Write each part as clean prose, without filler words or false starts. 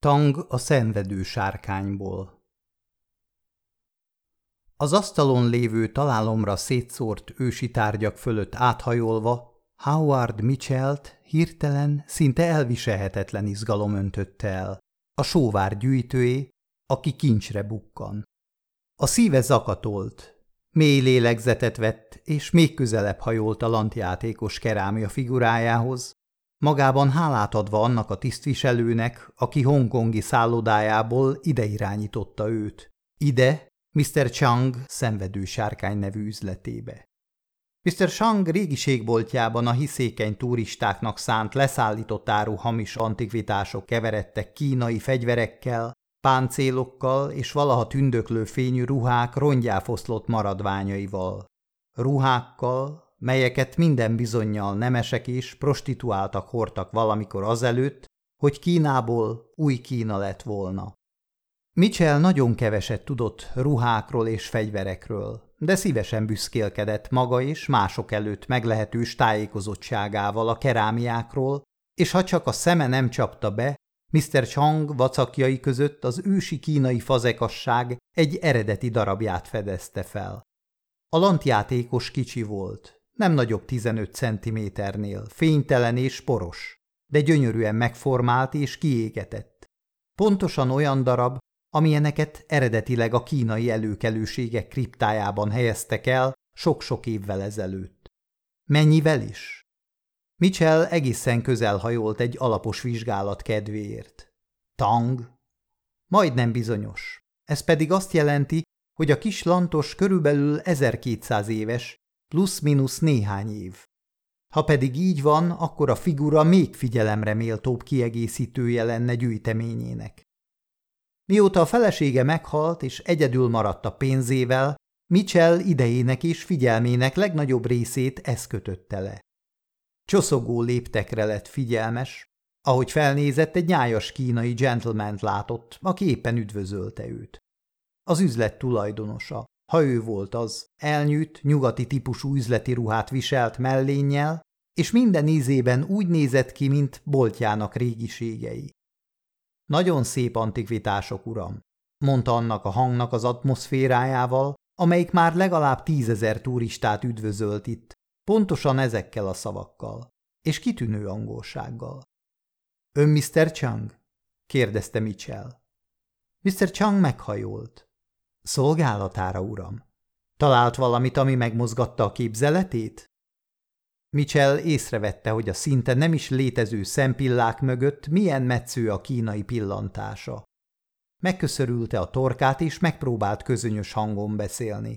Tang a szenvedő sárkányból. Az asztalon lévő találomra szétszórt ősi tárgyak fölött áthajolva, Howard Mitchellt hirtelen, szinte elviselhetetlen izgalom öntötte el. A sóvár gyűjtőé, aki kincsre bukkan. A szíve zakatolt, mély lélegzetet vett, és még közelebb hajolt a lantjátékos kerámia figurájához, magában hálát adva annak a tisztviselőnek, aki hongkongi szállodájából ide irányította őt. Ide, Mr. Chang szenvedő sárkány nevű üzletébe. Mr. Chang régiségboltjában a hiszékeny turistáknak szánt leszállított áru hamis antikvitások keveredtek kínai fegyverekkel, páncélokkal és valaha tündöklő fényű ruhák rongyáfoszlott maradványaival. Ruhákkal, melyeket minden bizonnyal nemesek és prostituáltak hordtak valamikor azelőtt, hogy Kínából új Kína lett volna. Mitchell nagyon keveset tudott ruhákról és fegyverekről, de szívesen büszkélkedett maga és mások előtt meglehetős tájékozottságával a kerámiákról, és ha csak a szeme nem csapta be, Mr. Chang vacakjai között az ősi kínai fazekasság egy eredeti darabját fedezte fel. A lantjátékos kicsi volt, nem nagyobb 15 centiméternél, fénytelen és poros, de gyönyörűen megformált és kiégetett. Pontosan olyan darab, amilyeneket eredetileg a kínai előkelőségek kriptájában helyeztek el sok-sok évvel ezelőtt. Mennyivel is? Mitchell egészen közel hajolt egy alapos vizsgálat kedvéért. Tang? Majdnem bizonyos. Ez pedig azt jelenti, hogy a kis lantos körülbelül 1200 éves, plusz-minusz néhány év. Ha pedig így van, akkor a figura még figyelemre méltóbb kiegészítője lenne gyűjteményének. Mióta a felesége meghalt és egyedül maradt a pénzével, Mitchell idejének és figyelmének legnagyobb részét ez kötötte le. Csoszogó léptekre lett figyelmes, ahogy felnézett, egy nyájas kínai gentlemant látott, aki éppen üdvözölte őt. Az üzlet tulajdonosa, ha ő volt az, elnyűtt, nyugati típusú üzleti ruhát viselt mellénnyel, és minden ízében úgy nézett ki, mint boltjának régiségei. Nagyon szép antikvitások, uram, mondta annak a hangnak az atmoszférájával, amelyik már legalább 10 000 turistát üdvözölt itt, pontosan ezekkel a szavakkal, és kitűnő angolsággal. Ön Mr. Chang? kérdezte Mitchell. Mr. Chang meghajolt. Szolgálatára, uram. Talált valamit, ami megmozgatta a képzeletét? Mitchell észrevette, hogy a szinte nem is létező szempillák mögött milyen metsző a kínai pillantása. Megköszörülte a torkát, és megpróbált közönyös hangon beszélni.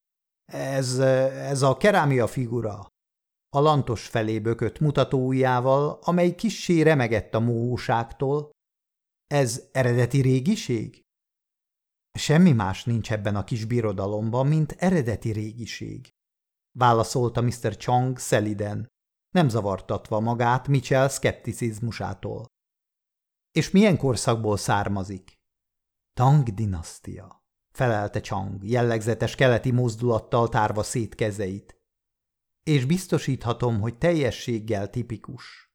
Ez a kerámia figura. A lantos felé bökött mutatóujjával, amely kissé remegett a mohóságtól. Ez eredeti régiség? Semmi más nincs ebben a kis birodalomban, mint eredeti régiség, válaszolta Mr. Chang szeliden, nem zavartatva magát Mitchell szkepticizmusától. És milyen korszakból származik? Tang dinasztia, felelte Chang, jellegzetes keleti mozdulattal tárva szét kezeit. És biztosíthatom, hogy teljességgel tipikus.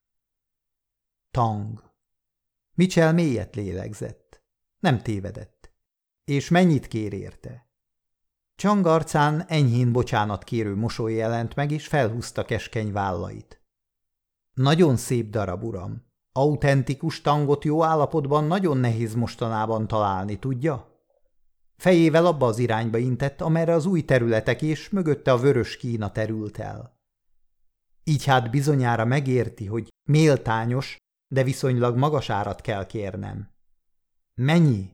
Tang. Mitchell mélyet lélegzett. Nem tévedett. És mennyit kér érte? Chang arcán enyhén bocsánatkérő mosoly jelent meg, és felhúzta keskeny vállait. Nagyon szép darab, uram. Autentikus tangot jó állapotban nagyon nehéz mostanában találni, tudja? Fejével abba az irányba intett, amerre az új területek és mögötte a vörös Kína terült el. Így hát bizonyára megérti, hogy méltányos, de viszonylag magas árat kell kérnem. Mennyi?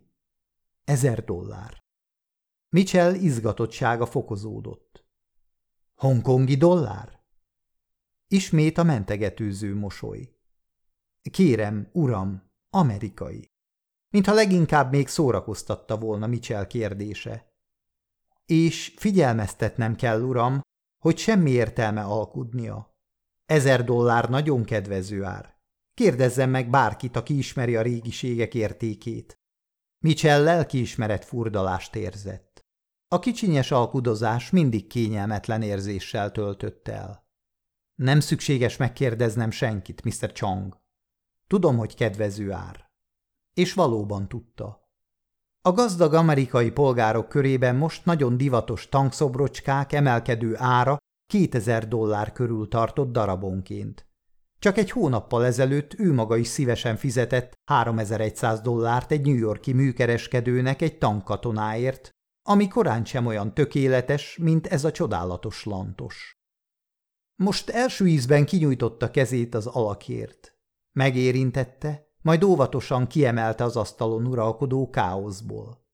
$1000. Mitchell izgatottsága fokozódott. Hongkongi dollár? Ismét a mentegetőző mosoly. Kérem, uram, amerikai. Mintha leginkább még szórakoztatta volna Mitchell kérdése. És figyelmeztetnem kell, uram, hogy semmi értelme alkudnia. $1000 nagyon kedvező ár. Kérdezzen meg bárkit, aki ismeri a régiségek értékét. Mitchell lelkiismeret furdalást érzett. A kicsinyes alkudozás mindig kényelmetlen érzéssel töltött el. Nem szükséges megkérdeznem senkit, Mr. Chang. Tudom, hogy kedvező ár. És valóban tudta. A gazdag amerikai polgárok körében most nagyon divatos tankszobrocskák emelkedő ára $2000 körül tartott darabonként. Csak egy hónappal ezelőtt ő maga is szívesen fizetett $3100 egy New York-i műkereskedőnek egy tankkatonáért, ami korán sem olyan tökéletes, mint ez a csodálatos lantos. Most első ízben kinyújtotta kezét az alakért. Megérintette, majd óvatosan kiemelte az asztalon uralkodó káoszból.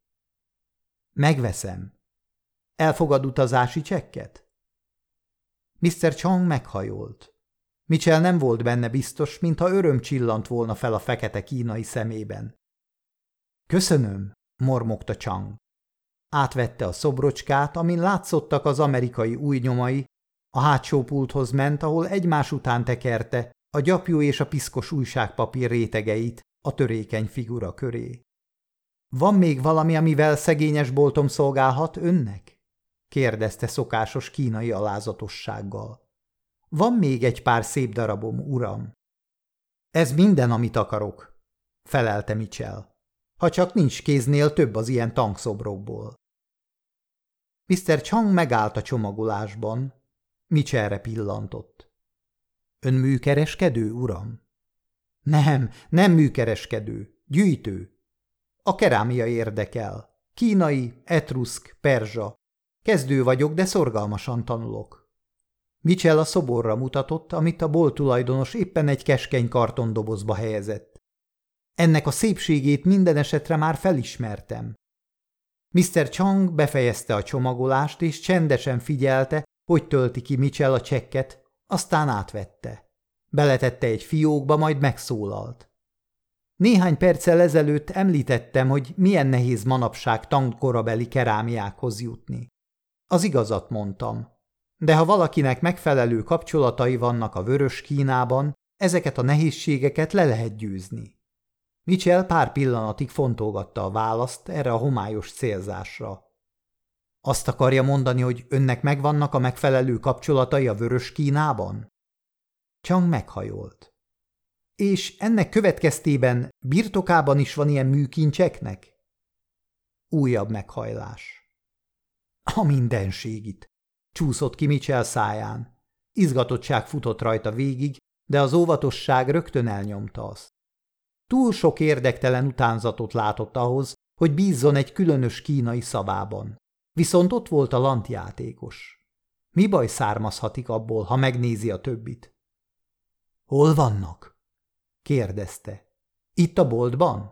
Megveszem. Elfogad utazási csekket? Mr. Chang meghajolt. Mitchell nem volt benne biztos, mintha öröm csillant volna fel a fekete kínai szemében. Köszönöm, mormogta Chang. Átvette a szobrocskát, amin látszottak az amerikai új nyomai, a hátsó pulthoz ment, ahol egymás után tekerte a gyapjú és a piszkos újságpapír rétegeit a törékeny figura köré. Van még valami, amivel szegényes boltom szolgálhat önnek? Kérdezte szokásos kínai alázatossággal. Van még egy pár szép darabom, uram. Ez minden, amit akarok, felelte Mitchell. Ha csak nincs kéznél több az ilyen tankszobrokból. Mr. Chang megállt a csomagolásban. Mitchellre pillantott. Ön műkereskedő, uram? Nem műkereskedő, gyűjtő. A kerámia érdekel. Kínai, etruszk, perzsa. Kezdő vagyok, de szorgalmasan tanulok. Mitchell a szoborra mutatott, amit a bolt tulajdonos éppen egy keskeny kartondobozba helyezett. Ennek a szépségét minden esetre már felismertem. Mr. Chang befejezte a csomagolást, és csendesen figyelte, hogy tölti ki Mitchell a csekket, aztán átvette. Beletette egy fiókba, majd megszólalt. Néhány perccel ezelőtt említettem, hogy milyen nehéz manapság tangkorabeli kerámiákhoz jutni. Az igazat mondtam. De ha valakinek megfelelő kapcsolatai vannak a Vörös Kínában, ezeket a nehézségeket le lehet győzni. Mitchell pár pillanatig fontolgatta a választ erre a homályos célzásra. Azt akarja mondani, hogy önnek megvannak a megfelelő kapcsolatai a Vörös Kínában? Chang meghajolt. És ennek következtében birtokában is van ilyen műkincseknek? Újabb meghajlás. A mindenségit! Csúszott ki Mitchell száján. Izgatottság futott rajta végig, de az óvatosság rögtön elnyomta azt. Túl sok érdektelen utánzatot látott ahhoz, hogy bízzon egy különös kínai szavában. Viszont ott volt a lantjátékos. Mi baj származhatik abból, ha megnézi a többit? Hol vannak? Kérdezte. Itt a boltban?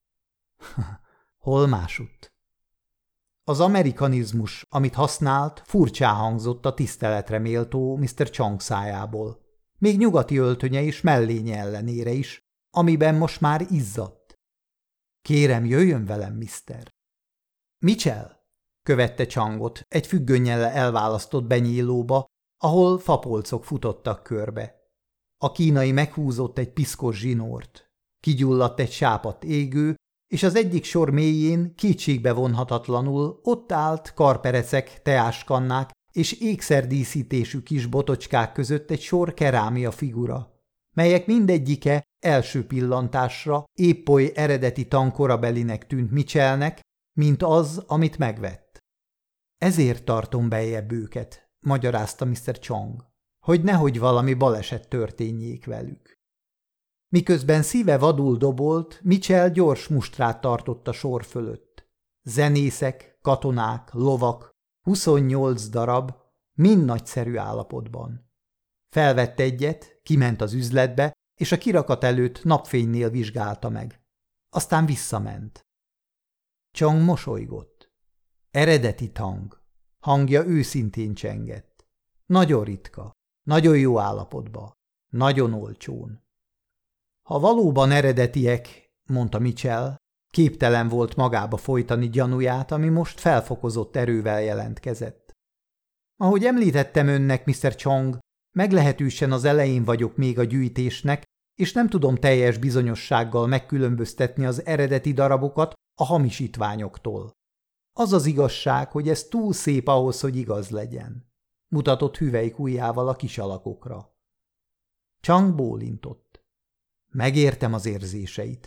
Hol másutt? Az amerikanizmus, amit használt, furcsán hangzott a tiszteletre méltó Mr. Chang szájából. Még nyugati öltönye és mellénye ellenére is, amiben most már izzadt. Kérem, jöjjön velem, mister. Mitchell? Követte Changot egy függönnyel elválasztott benyílóba, ahol fapolcok futottak körbe. A kínai meghúzott egy piszkos zsinórt. Kigyulladt egy sápadt égő, és az egyik sor mélyén kétségbe vonhatatlanul ott állt karperecek, teáskannák és ékszerdíszítésű kis botocskák között egy sor kerámia figura, melyek mindegyike első pillantásra épp oly eredeti tankorabelinek tűnt Mitchellnek, mint az, amit megvett. Ezért tartom bejjebb őket, magyarázta Mr. Chang, hogy nehogy valami baleset történjék velük. Miközben szíve vadul dobolt, Mitchell gyors mustrát tartott a sor fölött. Zenészek, katonák, lovak, 28 darab, mind nagyszerű állapotban. Felvett egyet, kiment az üzletbe, és a kirakat előtt napfénynél vizsgálta meg. Aztán visszament. Chang mosolygott. Eredeti tang. Hangja őszintén csengett. Nagyon ritka, nagyon jó állapotban, nagyon olcsón. Ha valóban eredetiek, mondta Mitchell, képtelen volt magába folytani gyanúját, ami most felfokozott erővel jelentkezett. Ahogy említettem önnek, Mr. Chang, meglehetősen az elején vagyok még a gyűjtésnek, és nem tudom teljes bizonyossággal megkülönböztetni az eredeti darabokat a hamisítványoktól. Az az igazság, hogy ez túl szép ahhoz, hogy igaz legyen. Mutatott hüvelyk ujjával a kis alakokra. Chang bólintott. Megértem az érzéseit.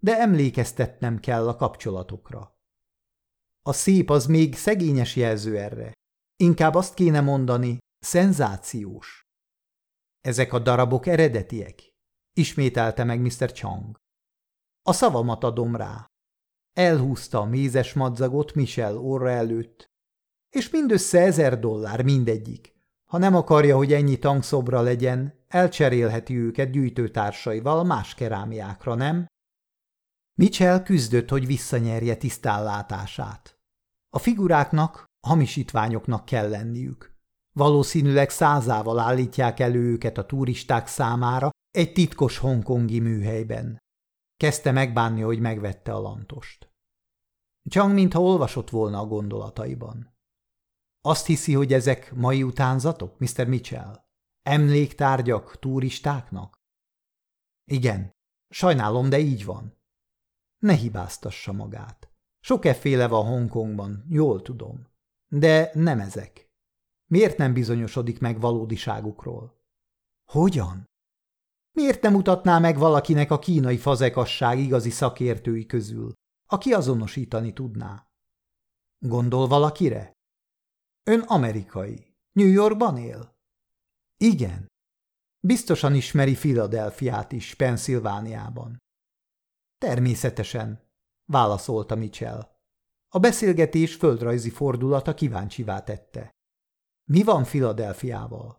de emlékeztetnem kell a kapcsolatokra. A szép az még szegényes jelző erre. Inkább azt kéne mondani, szenzációs. Ezek a darabok eredetiek, ismételte meg Mr. Chang. A szavamat adom rá. Elhúzta a mézes madzagot Michel orra előtt, és mindössze $1000 mindegyik. Ha nem akarja, hogy ennyi tangszobra legyen, elcserélheti őket gyűjtőtársaival más kerámiákra, nem? Michel küzdött, hogy visszanyerje tisztánlátását. A figuráknak hamisítványoknak kell lenniük. Valószínűleg 100-ával állítják elő őket a turisták számára egy titkos hongkongi műhelyben. Kezdte megbánni, hogy megvette a lantost. Chang mintha olvasott volna a gondolataiban. Azt hiszi, hogy ezek mai utánzatok, Mr. Mitchell? Emléktárgyak turistáknak? Igen, sajnálom, de így van. Ne hibáztassa magát. Sok efféle van Hongkongban, jól tudom. De nem ezek. Miért nem bizonyosodik meg valódiságukról? Hogyan? Miért nem mutatná meg valakinek a kínai fazekasság igazi szakértői közül, aki azonosítani tudná? Gondol valakire? Ön amerikai. New Yorkban él? Igen. Biztosan ismeri Philadelphiát is, Pennsylvániában. Természetesen, válaszolta Mitchell. A beszélgetés földrajzi fordulata kíváncsivá tette. Mi van Philadelphiával?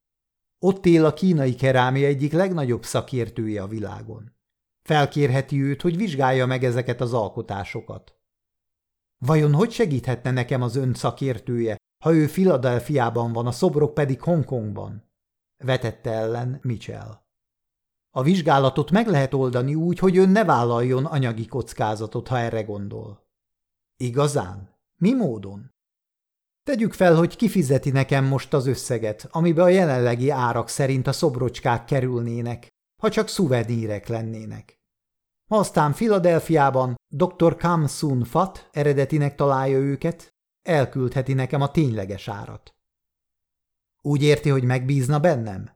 Ott él a kínai kerámia egyik legnagyobb szakértője a világon. Felkérheti őt, hogy vizsgálja meg ezeket az alkotásokat. Vajon hogy segíthetne nekem az ön szakértője, ha ő Philadelphiában van, a szobrok pedig Hongkongban? Vetette ellen Mitchell. A vizsgálatot meg lehet oldani úgy, hogy ön ne vállaljon anyagi kockázatot, ha erre gondol. Igazán? Mi módon? Tegyük fel, hogy kifizeti nekem most az összeget, amibe a jelenlegi árak szerint a szobrocskák kerülnének, ha csak szuvenírek lennének. Ha aztán Philadelphiában dr. Kam Sun Fat eredetinek találja őket, elküldheti nekem a tényleges árat. Úgy érti, hogy megbízna bennem?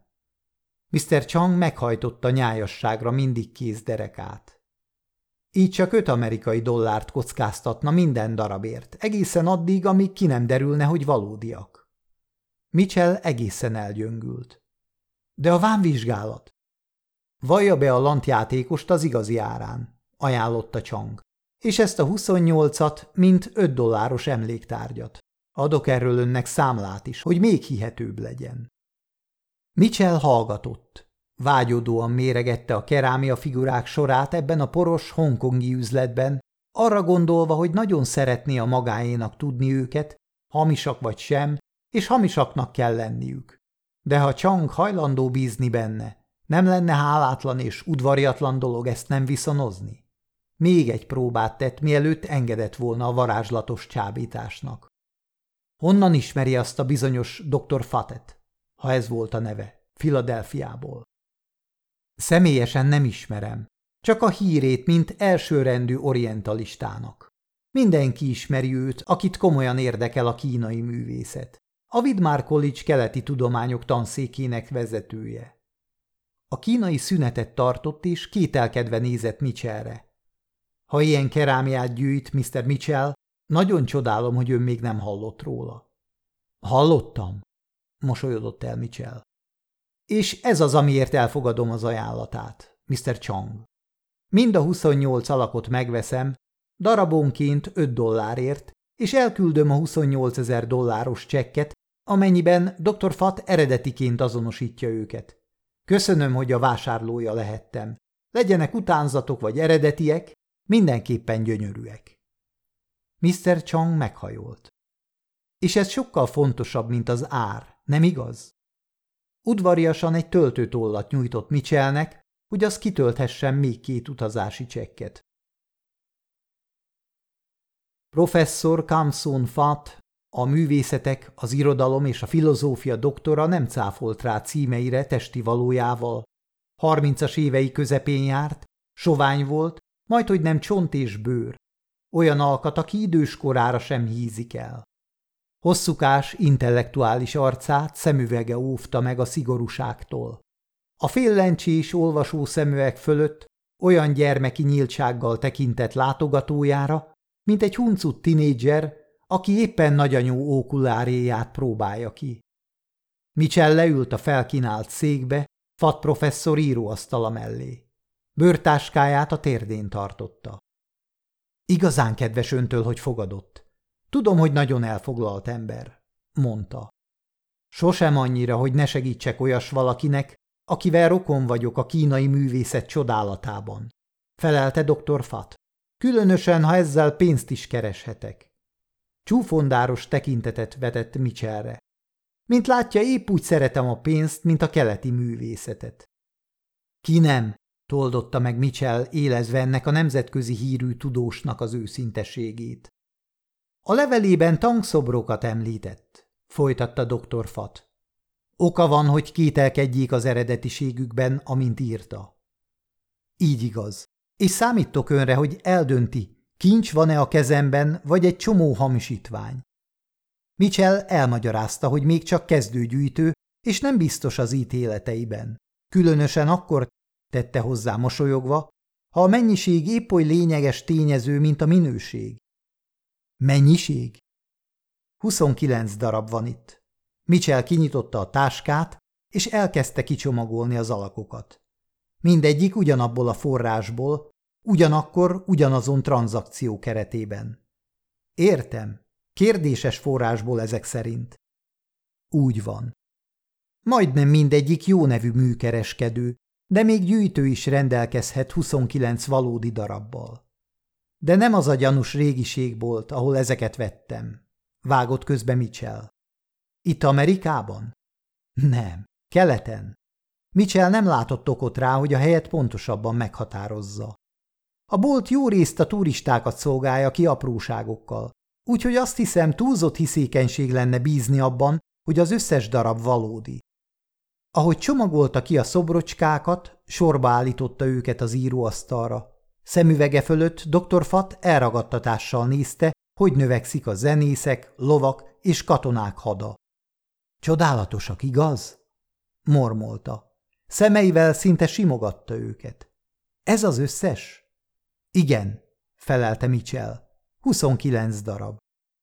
Mr. Chang meghajtotta nyájasságra mindig kész derekát. Így csak $5 kockáztatna minden darabért, egészen addig, amíg ki nem derülne, hogy valódiak. Mitchell egészen elgyöngült. De a vámvizsgálat? Vallja be a lantjátékost az igazi árán, ajánlotta Chang, és ezt a 28-at, mint $5 emléktárgyat. Adok erről önnek számlát is, hogy még hihetőbb legyen. Mitchell hallgatott. Vágyódóan méregette a kerámia figurák sorát ebben a poros hongkongi üzletben, arra gondolva, hogy nagyon szeretné a magáénak tudni őket, hamisak vagy sem, és hamisaknak kell lenniük. De ha Chang hajlandó bízni benne, nem lenne hálátlan és udvariatlan dolog ezt nem viszonozni? Még egy próbát tett, mielőtt engedett volna a varázslatos csábításnak. Honnan ismeri azt a bizonyos dr. Fatet, ha ez volt a neve, Philadelphiából? Személyesen nem ismerem, csak a hírét, mint elsőrendű orientalistának. Mindenki ismeri őt, akit komolyan érdekel a kínai művészet. A Widmar College keleti tudományok tanszékének vezetője. A kínai szünetet tartott és kételkedve nézett Mitchellre. Ha ilyen kerámiát gyűjt, Mr. Mitchell, nagyon csodálom, hogy ön még nem hallott róla. Hallottam, mosolyodott el Mitchell. És ez az, amiért elfogadom az ajánlatát, Mr. Chang. Mind a 28 alakot megveszem, darabonként $5, és elküldöm a $28,000 csekket, amennyiben dr. Fat eredetiként azonosítja őket. Köszönöm, hogy a vásárlója lehettem. Legyenek utánzatok vagy eredetiek, mindenképpen gyönyörűek. Mr. Chang meghajolt. És ez sokkal fontosabb, mint az ár, nem igaz? Udvariasan egy töltőtollat nyújtott Mitchellnek, hogy az kitölthessen még 2 utazási csekket. Professzor Kam Sun Fat, a művészetek, az irodalom és a filozófia doktora nem cáfolt rá címeire testi valójával. 30-as évei közepén járt, sovány volt, majdhogy nem csont és bőr. Olyan alkat, aki időskorára sem hízik el. Hosszúkás, intellektuális arcát szemüvege óvta meg a szigorúságtól. A féllencsés olvasó szemüveg fölött olyan gyermeki nyíltsággal tekintett látogatójára, mint egy huncut tinédzser, aki éppen nagyanyú ókuláréját próbálja ki. Mitchell leült a felkínált székbe, Fatt professzor íróasztala mellé. Bőrtáskáját a térdén tartotta. Igazán kedves öntől, hogy fogadott. Tudom, hogy nagyon elfoglalt ember, mondta. Sosem annyira, hogy ne segítsek olyas valakinek, akivel rokon vagyok a kínai művészet csodálatában, felelte dr. Fatt. Különösen, ha ezzel pénzt is kereshetek. Csúfondáros tekintetet vetett Mitchellre. Mint látja, épp úgy szeretem a pénzt, mint a keleti művészetet. Ki nem, toldotta meg Mitchell, élezve ennek a nemzetközi hírű tudósnak az őszinteségét. A levelében tangszobrokat említett, folytatta dr. Fatt. Oka van, hogy kételkedjék az eredetiségükben, amint írta. Így igaz. És számítok önre, hogy eldönti, kincs van-e a kezemben, vagy egy csomó hamisítvány. Mitchell elmagyarázta, hogy még csak kezdőgyűjtő, és nem biztos az ítéleteiben. Különösen akkor, tette hozzá mosolyogva, ha a mennyiség épp oly lényeges tényező, mint a minőség. Mennyiség? 29 darab van itt. Mitchell kinyitotta a táskát, és elkezdte kicsomagolni az alakokat. Mindegyik ugyanabból a forrásból, ugyanakkor ugyanazon tranzakció keretében. Értem. Kérdéses forrásból ezek szerint. Úgy van. Majdnem mindegyik jó nevű műkereskedő, de még gyűjtő is rendelkezhet 29 valódi darabbal. De nem az a gyanús régiségbolt, ahol ezeket vettem. Vágott közbe Mitchell. Itt Amerikában? Nem, keleten. Mitchell nem látott okot rá, hogy a helyet pontosabban meghatározza. A bolt jó részt a turistákat szolgálja ki apróságokkal, úgyhogy azt hiszem, túlzott hiszékenység lenne bízni abban, hogy az összes darab valódi. Ahogy csomagolta ki a szobrocskákat, sorba állította őket az íróasztalra. Szemüvege fölött dr. Fatt elragadtatással nézte, hogy növekszik a zenészek, lovak és katonák hada. Csodálatosak, igaz? Mormolta. Szemeivel szinte simogatta őket. Ez az összes? Igen, felelte Mitchell. 29 darab.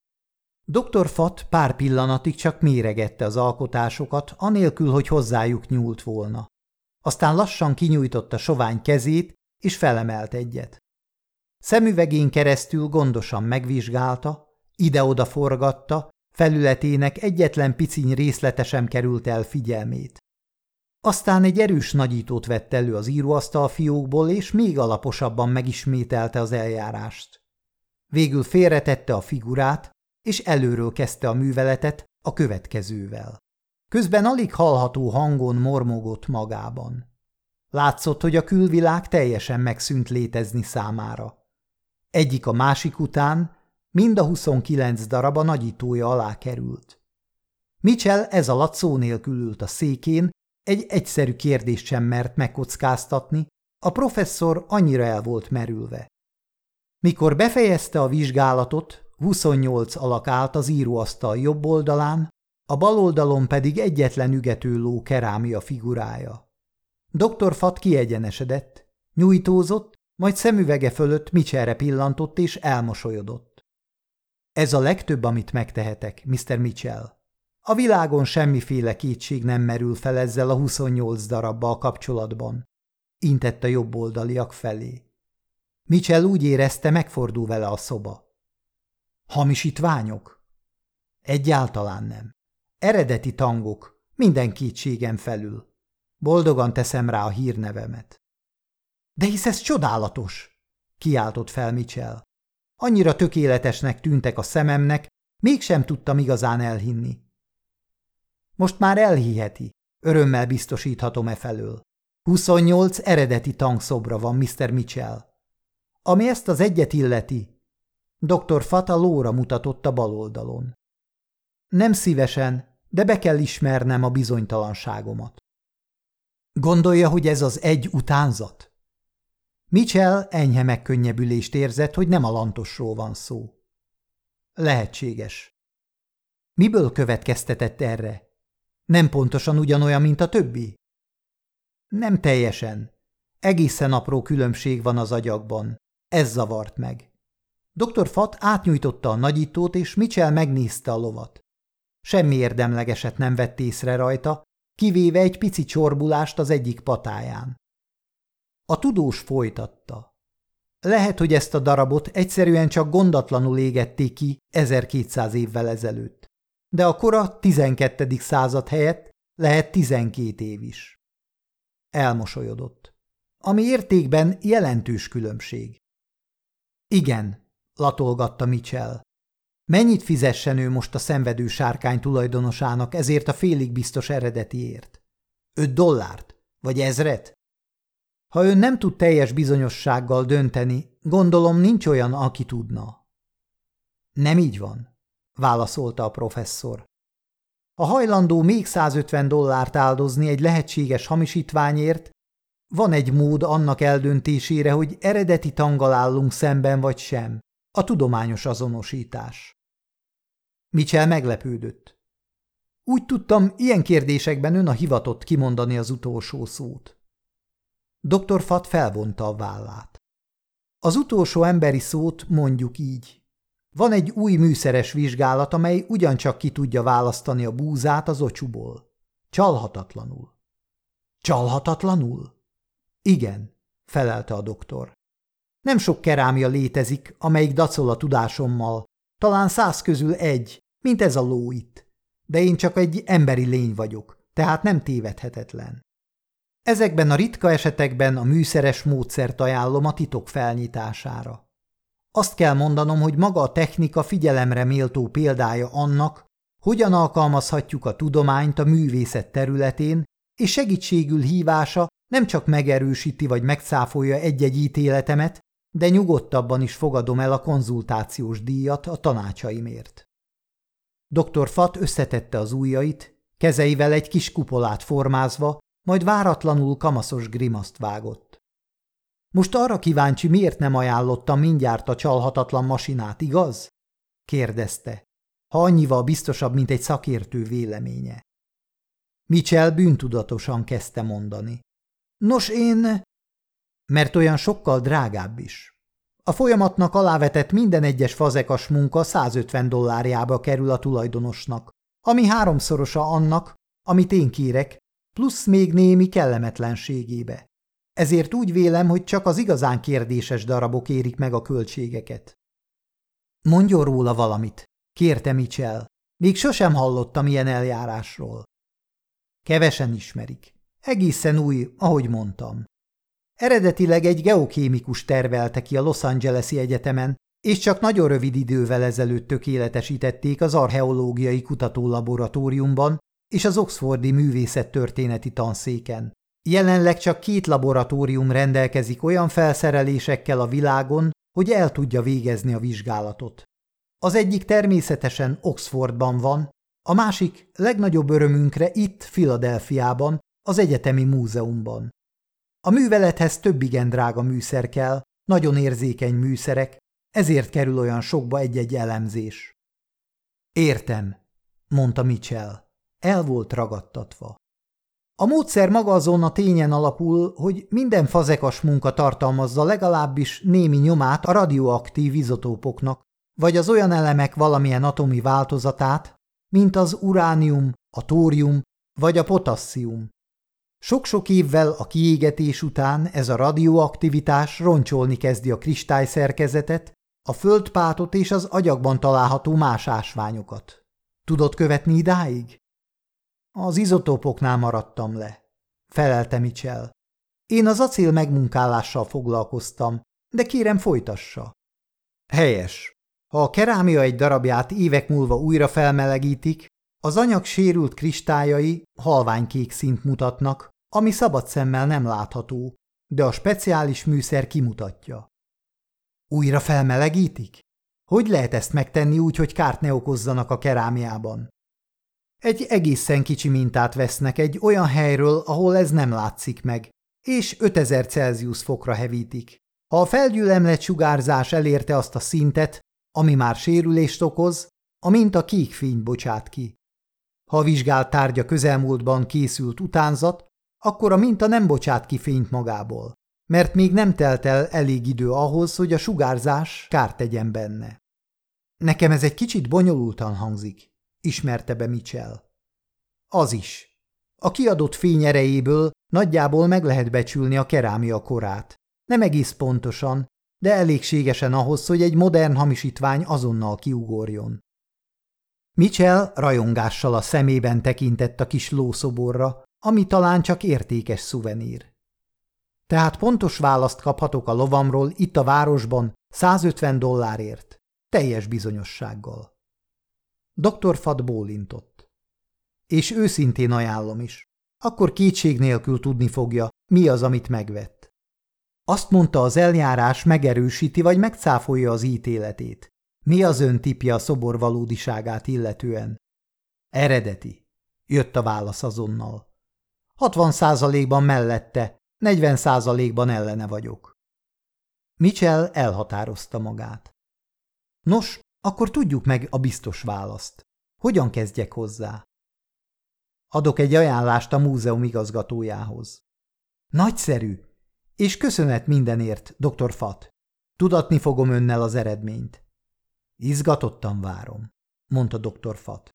Dr. Fatt pár pillanatig csak méregette az alkotásokat, anélkül, hogy hozzájuk nyúlt volna. Aztán lassan kinyújtotta sovány kezét, és felemelt egyet. Szemüvegén keresztül gondosan megvizsgálta, ide-oda forgatta, felületének egyetlen piciny részlete sem került el figyelmét. Aztán egy erős nagyítót vett elő az íróasztal fiókból, és még alaposabban megismételte az eljárást. Végül félretette a figurát, és előről kezdte a műveletet a következővel. Közben alig hallható hangon mormogott magában. Látszott, hogy a külvilág teljesen megszűnt létezni számára. Egyik a másik után mind a 29 darab a nagyítója alá került. Mitchell ez alatt szó nélkül ült a székén, egy egyszerű kérdést sem mert megkockáztatni, a professzor annyira el volt merülve. Mikor befejezte a vizsgálatot, 28 alak állt az íróasztal jobb oldalán, a bal oldalon pedig egyetlen ügető ló kerámia figurája. Dr. Fatt kiegyenesedett, nyújtózott, majd szemüvege fölött Mitchellre pillantott és elmosolyodott. Ez a legtöbb, amit megtehetek, Mr. Mitchell. A világon semmiféle kétség nem merül fel ezzel a 28 darabbal kapcsolatban, intett a jobboldaliak felé. Mitchell úgy érezte, megfordul vele a szoba. Hamisítványok? Egyáltalán nem. Eredeti tangok, minden kétségem felül. Boldogan teszem rá a hírnevemet. De hisz ez csodálatos, kiáltott fel Mitchell. Annyira tökéletesnek tűntek a szememnek, mégsem tudtam igazán elhinni. Most már elhiheti, örömmel biztosíthatom felől. 28 eredeti tangszobra van, Mr. Mitchell. Ami ezt az egyet illeti, dr. Fatt a lóra mutatott a bal oldalon. Nem szívesen, de be kell ismernem a bizonytalanságomat. Gondolja, hogy ez az egy utánzat? Mitchell enyhe megkönnyebbülést érzett, hogy nem a lantosról van szó. Lehetséges. Miből következtetett erre? Nem pontosan ugyanolyan, mint a többi? Nem teljesen. Egészen apró különbség van az agyakban. Ez zavart meg. Dr. Fatt átnyújtotta a nagyítót, és Mitchell megnézte a lovat. Semmi érdemlegeset nem vett észre rajta, kivéve egy pici csorbulást az egyik patáján. A tudós folytatta. Lehet, hogy ezt a darabot egyszerűen csak gondatlanul égették ki 1200 évvel ezelőtt. De a kora 12. század helyett lehet 12 év is. Elmosolyodott. Ami értékben jelentős különbség. Igen, latolgatta Mitchell. Mennyit fizessen ő most a szenvedő sárkány tulajdonosának ezért a félig biztos eredetiért? $5? Vagy 1000? Ha ön nem tud teljes bizonyossággal dönteni, gondolom nincs olyan, aki tudna. Nem így van, válaszolta a professzor. Ha hajlandó még $150 áldozni egy lehetséges hamisítványért, van egy mód annak eldöntésére, hogy eredeti tanggal állunk szemben vagy sem, a tudományos azonosítás. Mitchell meglepődött. Úgy tudtam, ilyen kérdésekben ön a hivatott kimondani az utolsó szót. Dr. Fatt felvonta a vállát. Az utolsó emberi szót mondjuk így. Van egy új műszeres vizsgálat, amely ugyancsak ki tudja választani a búzát az ocsúból. Csalhatatlanul. Csalhatatlanul? Igen, felelte a doktor. Nem sok kerámia létezik, amelyik dacol a tudásommal. Talán 100 közül egy, mint ez a ló itt. De én csak egy emberi lény vagyok, tehát nem tévedhetetlen. Ezekben a ritka esetekben a műszeres módszert ajánlom a titok felnyitására. Azt kell mondanom, hogy maga a technika figyelemre méltó példája annak, hogyan alkalmazhatjuk a tudományt a művészet területén, és segítségül hívása nem csak megerősíti vagy megcáfolja egy-egy ítéletemet, de nyugodtabban is fogadom el a konzultációs díjat a tanácsaimért. Dr. Fatt összetette az ujjait, kezeivel egy kis kupolát formázva, majd váratlanul kamaszos grimaszt vágott. Most arra kíváncsi, miért nem ajánlottam mindjárt a csalhatatlan masinát, igaz? Kérdezte, ha annyival biztosabb, mint egy szakértő véleménye. Mitchell bűntudatosan kezdte mondani. Nos, én... Mert olyan sokkal drágább is. A folyamatnak alávetett minden egyes fazekas munka $150 kerül a tulajdonosnak, ami 3-szorosa annak, amit én kérek, plusz még némi kellemetlenségébe. Ezért úgy vélem, hogy csak az igazán kérdéses darabok érik meg a költségeket. Mondjon róla valamit, kérte Mitchell. Még sosem hallottam ilyen eljárásról. Kevesen ismerik. Egészen új, ahogy mondtam. Eredetileg egy geokémikus tervelte ki a Los Angeles-i egyetemen, és csak nagyon rövid idővel ezelőtt tökéletesítették az archeológiai kutatólaboratóriumban és az Oxfordi művészettörténeti tanszéken. Jelenleg csak 2 laboratórium rendelkezik olyan felszerelésekkel a világon, hogy el tudja végezni a vizsgálatot. Az egyik természetesen Oxfordban van, a másik legnagyobb örömünkre itt, Philadelphiában, az Egyetemi Múzeumban. A művelethez több igen drága műszer kell, nagyon érzékeny műszerek, ezért kerül olyan sokba egy-egy elemzés. Értem, mondta Mitchell. El volt ragadtatva. A módszer maga azon a tényen alapul, hogy minden fazekas munka tartalmazza legalábbis némi nyomát a radioaktív izotópoknak, vagy az olyan elemek valamilyen atomi változatát, mint az uránium, a tórium vagy a potasszium. Sok-sok évvel a kiégetés után ez a radioaktivitás roncsolni kezdi a kristályszerkezetet, a földpátot és az agyagban található más ásványokat. Tudod követni idáig? Az izotópoknál maradtam le, felelte Mitchell. Én az acél megmunkálással foglalkoztam, de kérem folytassa. Helyes. Ha a kerámia egy darabját évek múlva újra felmelegítik, az anyag sérült kristályai halványkék színt mutatnak, ami szabad szemmel nem látható, de a speciális műszer kimutatja. Újra felmelegítik? Hogy lehet ezt megtenni úgy, hogy kárt ne okozzanak a kerámiában? Egy egészen kicsi mintát vesznek egy olyan helyről, ahol ez nem látszik meg, és 5000 Celsius fokra hevítik. Ha a felgyülemlett sugárzás elérte azt a szintet, ami már sérülést okoz, a minta kék fényt bocsát ki. Ha a vizsgált tárgya közelmúltban készült utánzat, akkor a minta nem bocsát ki fényt magából. mert még nem telt el elég idő ahhoz, hogy a sugárzás kárt tegyen benne. Nekem ez egy kicsit bonyolultan hangzik, ismerte be Mitchell. Az is. A kiadott fény erejéből nagyjából meg lehet becsülni a kerámia korát. Nem egész pontosan, de elégségesen ahhoz, hogy egy modern hamisítvány azonnal kiugorjon. Mitchell rajongással a szemében tekintett a kis lószoborra, ami talán csak értékes szuvenír. Tehát pontos választ kaphatok a lovamról itt a városban $150 teljes bizonyossággal. Dr. Fatt bólintott. És őszintén ajánlom is. Akkor kétség nélkül tudni fogja, mi az, amit megvett. Azt mondta, az eljárás megerősíti vagy megcáfolja az ítéletét. Mi az ön tipje a szobor valódiságát illetően? Eredeti, jött a válasz azonnal. 60%-ban mellette, 40%-ban ellene vagyok. Mitchell elhatározta magát. Nos, akkor tudjuk meg a biztos választ. Hogyan kezdjek hozzá? Adok egy ajánlást a múzeum igazgatójához. Nagyszerű, és köszönet mindenért, Dr. Fatt. Tudatni fogom önnel az eredményt. Izgatottan várom, mondta Dr. Fatt.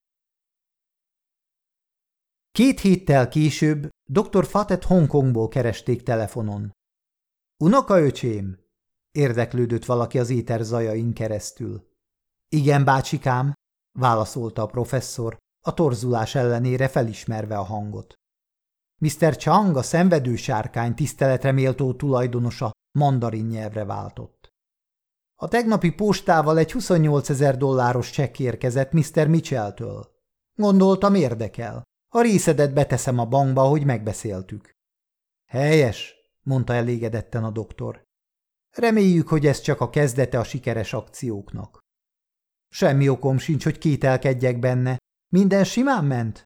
2 héttel később Dr. Fattet Hongkongból keresték telefonon. Unokaöcsém? Érdeklődött valaki az éter zajain keresztül. Igen, bácsikám, válaszolta a professzor, a torzulás ellenére felismerve a hangot. Mr. Chang, a szenvedő sárkány tiszteletre méltó tulajdonosa mandarin nyelvre váltott. A tegnapi postával egy $28,000 csekk érkezett Mr. Mitchelltől. Gondoltam, érdekel. A részedet beteszem a bankba, ahogy megbeszéltük. Helyes, mondta elégedetten a doktor. Reméljük, hogy ez csak a kezdete a sikeres akcióknak. Semmi okom sincs, hogy kételkedjek benne. Minden simán ment?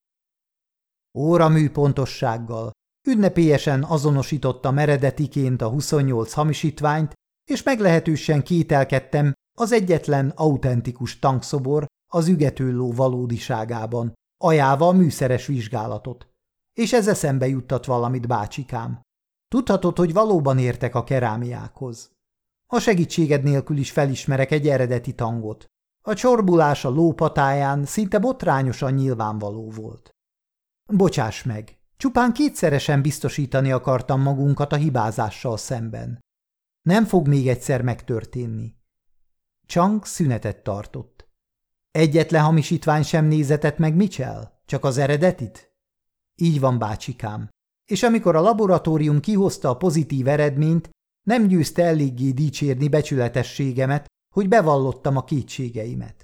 Óramű pontossággal. Ünnepélyesen azonosítottam eredetiként a 28 hamisítványt, és meglehetősen kételkedtem az egyetlen autentikus tankszobor az ügető ló valódiságában, ajánlva a műszeres vizsgálatot. És ez eszembe juttat valamit, bácsikám. Tudhatod, hogy valóban értek a kerámiákhoz. A segítséged nélkül is felismerek egy eredeti tangot. A csorbulás a ló patáján szinte botrányosan nyilvánvaló volt. Bocsáss meg, csupán kétszeresen biztosítani akartam magunkat a hibázással szemben. Nem fog még egyszer megtörténni. Chang szünetet tartott. Egyetlen hamisítvány sem nézetett meg, Mitchell? Csak az eredetit? Így van, bácsikám. És amikor a laboratórium kihozta a pozitív eredményt, nem győzte eléggé dicsérni becsületességemet, hogy bevallottam a kétségeimet.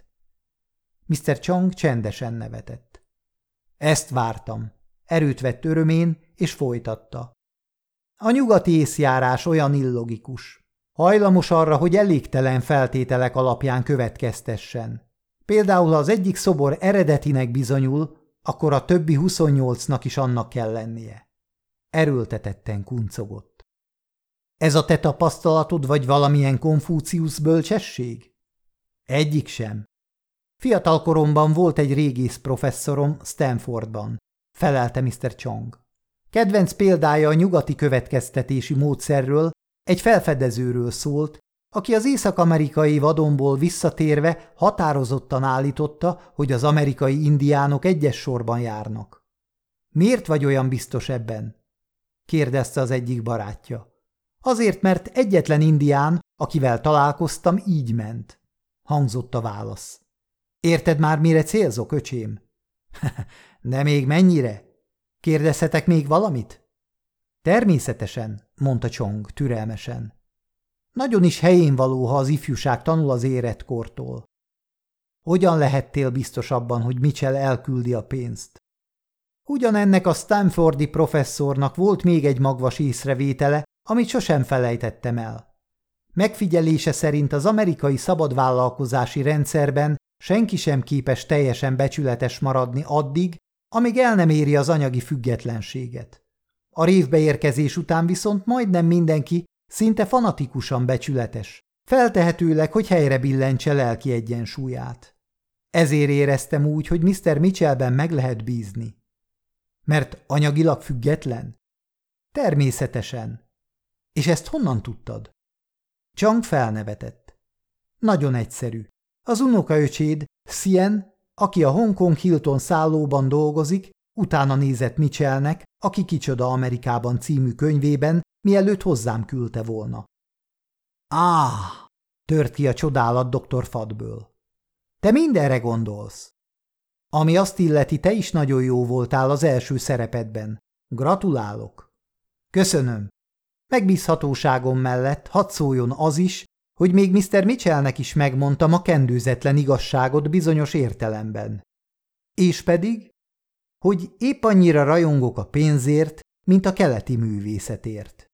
Mr. Chang csendesen nevetett. Ezt vártam. Erőt vett örömén, és folytatta. A nyugati észjárás olyan illogikus. Hajlamos arra, hogy elégtelen feltételek alapján következtessen. Például, ha az egyik szobor eredetinek bizonyul, akkor a többi 28-nak is annak kell lennie. Erőltetetten kuncogott. Ez a te tapasztalatod, vagy valamilyen Konfúciusz bölcsesség? Egyik sem. Fiatal koromban volt egy régész professzorom Stanfordban, felelte Mr. Chang. Kedvenc példája a nyugati következtetési módszerről egy felfedezőről szólt, aki az észak-amerikai vadonból visszatérve határozottan állította, hogy az amerikai indiánok egyes sorban járnak. Miért vagy olyan biztos ebben? Kérdezte az egyik barátja. Azért, mert egyetlen indián, akivel találkoztam, így ment, hangzott a válasz. Érted már, mire célzok, öcsém? De még mennyire? Kérdezhetek még valamit? Természetesen, mondta Chang türelmesen. Nagyon is helyén való, ha az ifjúság tanul az éretkortól. Hogyan lehettél biztos abban, hogy Mitchell elküldi a pénzt? Ugyanennek a Stanfordi professzornak volt még egy magvas észrevétele, amit sosem felejtettem el. Megfigyelése szerint az amerikai szabadvállalkozási rendszerben senki sem képes teljesen becsületes maradni addig, amíg el nem éri az anyagi függetlenséget. A révbeérkezés után viszont majdnem mindenki szinte fanatikusan becsületes, feltehetőleg, hogy helyre billentse lelki egyensúlyát. Ezért éreztem úgy, hogy Mr. Mitchellben meg lehet bízni. Mert anyagilag független? Természetesen. És ezt honnan tudtad? Chang felnevetett. Nagyon egyszerű. Az unokaöcséd, Sien, aki a Hong Kong Hilton szállóban dolgozik, utána nézett Mitchellnek, aki Kicsoda Amerikában című könyvében, mielőtt hozzám küldte volna. Tört ki a csodálat dr. Fadből. Te mindenre gondolsz. Ami azt illeti, te is nagyon jó voltál az első szerepedben. Gratulálok. Köszönöm. Megbízhatóságom mellett hadd szóljon az is, hogy még Mr. Mitchellnek is megmondtam a kendőzetlen igazságot bizonyos értelemben. És pedig, hogy épp annyira rajongok a pénzért, mint a keleti művészetért.